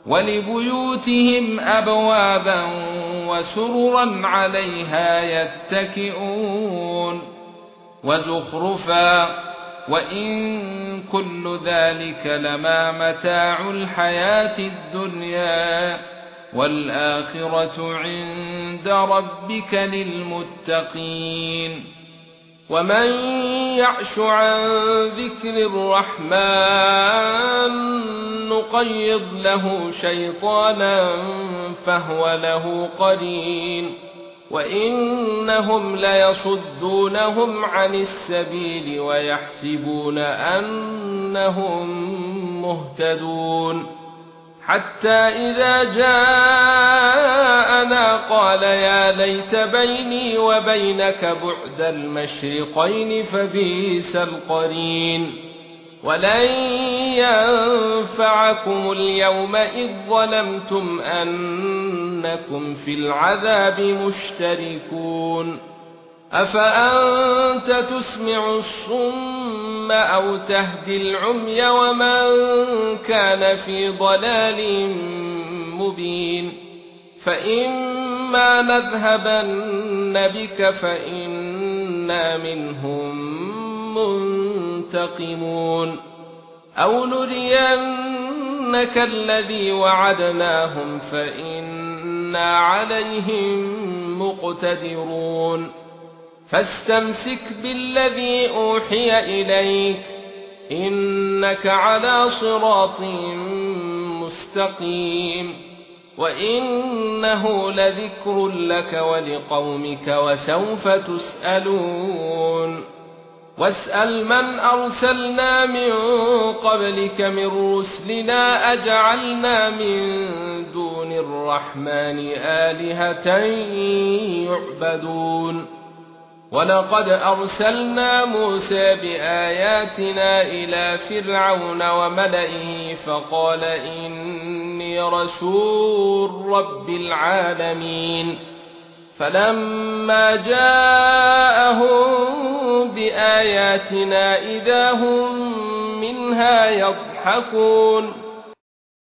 ولبيوتهم أبوابا وسررا عليها يتكئون وزخرفا وإن كل ذلك لما متاع الحياة الدنيا والآخرة عند ربك للمتقين ومن يعش عن ذكر الرحمن نقيض له شيطانا فهو له قرين وإنهم ليصدونهم عن السبيل ويحسبون أنهم مهتدون حتى إذا جاءنا قال يا ليت بيني وبينك بعد المشرقين فبئس القرين ولن ينفعكم اليوم إذ ظلمتم أنكم في العذاب مشتركون أفأنت تسمع الصم أو تهدي العمي ومن كان في ضلال مبين فإما نذهبن بك فإنا منهم منتقمون أو نرينك الذي وعدناهم فإنا عليهم مقتدرون فاستمسك بالذي أوحي إليك إنك على صراط مستقيم وإنه لذكر لك ولقومك وسوف تسألون واسأل من أرسلنا من قبلك من رسلنا أجعلنا من دون الرحمن آلهة يعبدون ولقد أرسلنا موسى بآياتنا إلى فرعون وملئه فقال إني رسول رب العالمين فلما جاءهم بآياتنا إذا هم منها يضحكون